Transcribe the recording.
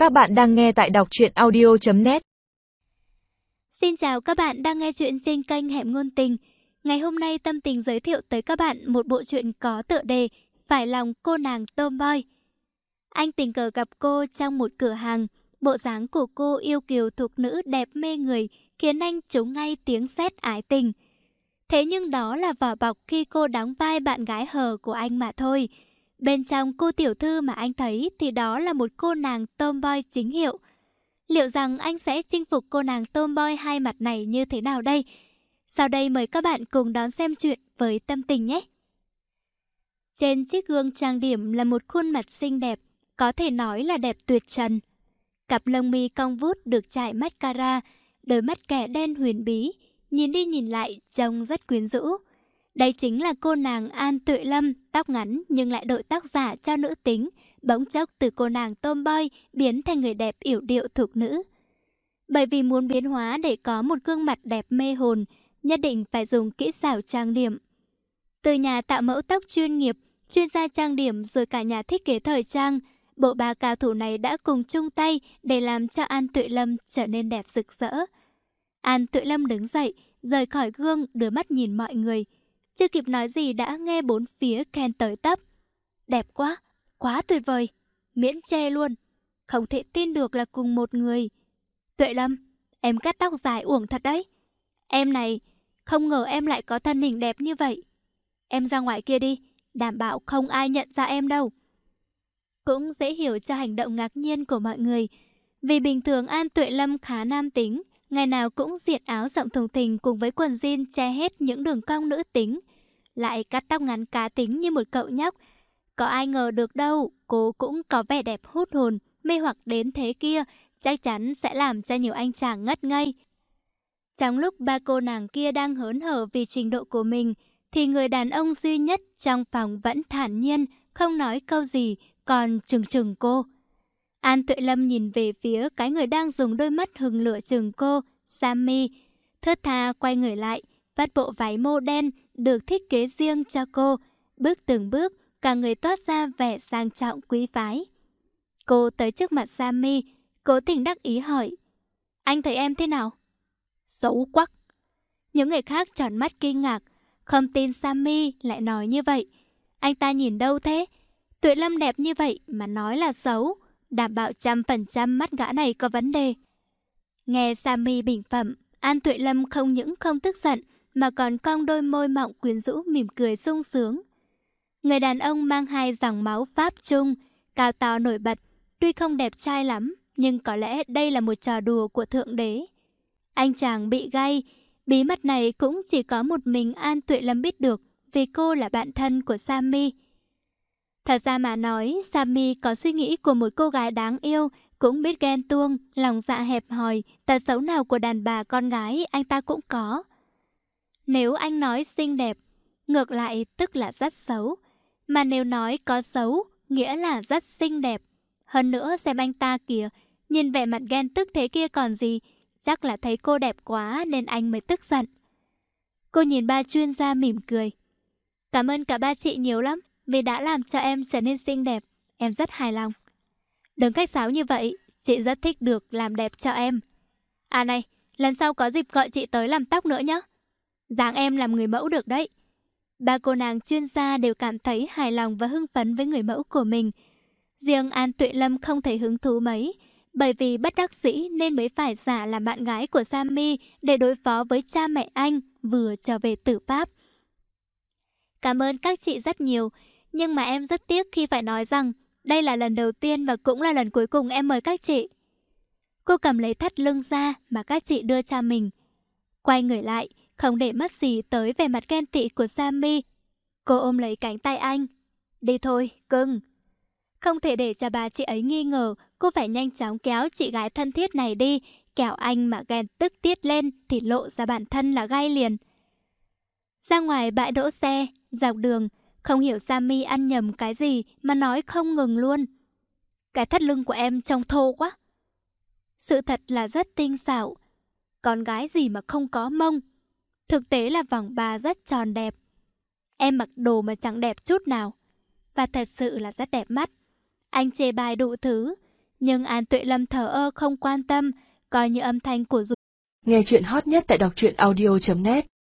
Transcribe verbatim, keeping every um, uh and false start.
Các bạn đang nghe tại đọc truyện audio chấm net. Xin chào các bạn đang nghe chuyện trên kênh Hẻm Ngôn Tình. Ngày hôm nay Tâm Tình giới thiệu tới các bạn một bộ truyện có tựa đề Phải lòng cô nàng tomboy. Anh tình cờ gặp cô trong một cửa hàng. Bộ dáng của cô yêu kiều thục nữ đẹp mê người khiến anh trúng ngay tiếng sét ái tình. Thế nhưng đó là vỏ bọc khi cô đóng vai bạn gái hờ của anh mà thôi. Bên trong cô tiểu thư mà anh thấy thì đó là một cô nàng tomboy chính hiệu. Liệu rằng anh sẽ chinh phục cô nàng tomboy hai mặt này như thế nào đây? Sau đây mời các bạn cùng đón xem chuyện với Tâm Tình nhé. Trên chiếc gương trang điểm là một khuôn mặt xinh đẹp, có thể nói là đẹp tuyệt trần. Cặp lông mi cong vút được chải mascara, đôi mắt kẻ đen huyền bí, nhìn đi nhìn lại trông rất quyến rũ. Đây chính là cô nàng An Tuệ Lâm, tóc ngắn nhưng lại đội tóc giả cho nữ tính, bỗng chốc từ cô nàng tomboy biến thành người đẹp yểu điệu thục nữ. Bởi vì muốn biến hóa để có một gương mặt đẹp mê hồn, nhất định phải dùng kỹ xảo trang điểm. Từ nhà tạo mẫu tóc chuyên nghiệp, chuyên gia trang điểm rồi cả nhà thiết kế thời trang, bộ ba cao thủ này đã cùng chung tay để làm cho An Tuệ Lâm trở nên đẹp rực rỡ. An Tuệ Lâm đứng dậy, rời khỏi gương, đưa mắt nhìn mọi người. Chưa kịp nói gì đã nghe bốn phía khen tới tấp. Đẹp quá, quá tuyệt vời, miễn chê luôn. Không thể tin được là cùng một người. Tuệ Lâm, em cắt tóc dài uổng thật đấy. Em này, không ngờ em lại có thân hình đẹp như vậy. Em ra ngoài kia đi, đảm bảo không ai nhận ra em đâu. Cũng dễ hiểu cho hành động ngạc nhiên của mọi người. Vì bình thường An Tuệ Lâm khá nam tính, ngày nào cũng diện áo rộng thùng thình cùng với quần jean che hết những đường cong nữ tính. Lại cắt tóc ngắn cá tính như một cậu nhóc. Có ai ngờ được đâu, cô cũng có vẻ đẹp hút hồn, mê hoặc đến thế kia, chắc chắn sẽ làm cho nhiều anh chàng ngất ngây. Trong lúc ba cô nàng kia đang hớn hở vì trình độ của mình, thì người đàn ông duy nhất trong phòng vẫn thản nhiên, không nói câu gì, còn trừng trừng cô. An Tuệ Lâm nhìn về phía cái người đang dùng đôi mắt hừng lửa trừng cô, Sammy. Thướt tha quay người lại, vắt bộ váy mô đen được thiết kế riêng cho cô, bước từng bước, cả người toát ra vẻ sang trọng quý phái. Cô tới trước mặt Sammy, cố tình đắc ý hỏi: Anh thấy em thế nào? Xấu quắc. Những người khác tròn mắt kinh ngạc, không tin Sammy lại nói như vậy. Anh ta nhìn đâu thế? Tuệ Lâm đẹp như vậy mà nói là xấu, đảm bảo trăm phần trăm mắt gã này có vấn đề. Nghe Sammy bình phẩm, An Tuệ Lâm không những không tức giận mà còn cong đôi môi mọng quyến rũ mỉm cười sung sướng. Người đàn ông mang hai dòng máu Pháp Trung, cao to nổi bật, tuy không đẹp trai lắm, nhưng có lẽ đây là một trò đùa của Thượng Đế. Anh chàng bị gay, bí mật này cũng chỉ có một mình An Tuệ Lâm biết được, vì cô là bạn thân của Sammy. Thật ra mà nói, Sammy có suy nghĩ của một cô gái đáng yêu, cũng biết ghen tuông, lòng dạ hẹp hòi, tật xấu nào của đàn bà con gái anh ta cũng có. Nếu anh nói xinh đẹp, ngược lại tức là rất xấu. Mà nếu nói có xấu, nghĩa là rất xinh đẹp. Hơn nữa xem anh ta kìa, nhìn vẻ mặt ghen tức thế kia còn gì, chắc là thấy cô đẹp quá nên anh mới tức giận. Cô nhìn ba chuyên gia mỉm cười. Cảm ơn cả ba chị nhiều lắm, vì đã làm cho em trở nên xinh đẹp, em rất hài lòng. Đừng khách sáo như vậy, chị rất thích được làm đẹp cho em. À này, lần sau có dịp gọi chị tới làm tóc nữa nhé. Dáng em làm người mẫu được đấy. Ba cô nàng chuyên gia đều cảm thấy hài lòng và hưng phấn với người mẫu của mình. Riêng An Tuệ Lâm không thấy hứng thú mấy, bởi vì bất đắc dĩ nên mới phải giả làm bạn gái của Sammy để đối phó với cha mẹ anh vừa trở về tử Pháp. Cảm ơn các chị rất nhiều, nhưng mà em rất tiếc khi phải nói rằng đây là lần đầu tiên và cũng là lần cuối cùng em mời các chị. Cô cầm lấy thắt lưng ra mà các chị đưa cho mình. Quay người lại, không để mất gì tới về mặt ghen tị của Sammy. Cô ôm lấy cánh tay anh. Đi thôi, cưng. Không thể để cho bà chị ấy nghi ngờ, cô phải nhanh chóng kéo chị gái thân thiết này đi, kẻo anh mà ghen tức tiết lên thì lộ ra bản thân là gai liền. Ra ngoài bãi đỗ xe, dọc đường, không hiểu Sammy ăn nhầm cái gì mà nói không ngừng luôn. Cái thắt lưng của em trông thô quá. Sự thật là rất tinh xảo. Con gái gì mà không có mông. Thực tế là vòng ba rất tròn đẹp. Em mặc đồ mà chẳng đẹp chút nào. Và thật sự là rất đẹp mắt. Anh chê bai đủ thứ, Nhưng An Tuệ Lâm thờ ơ không quan tâm, coi như âm thanh của Dù. Nghe chuyện hot nhất tại đọc truyện audio chấm net.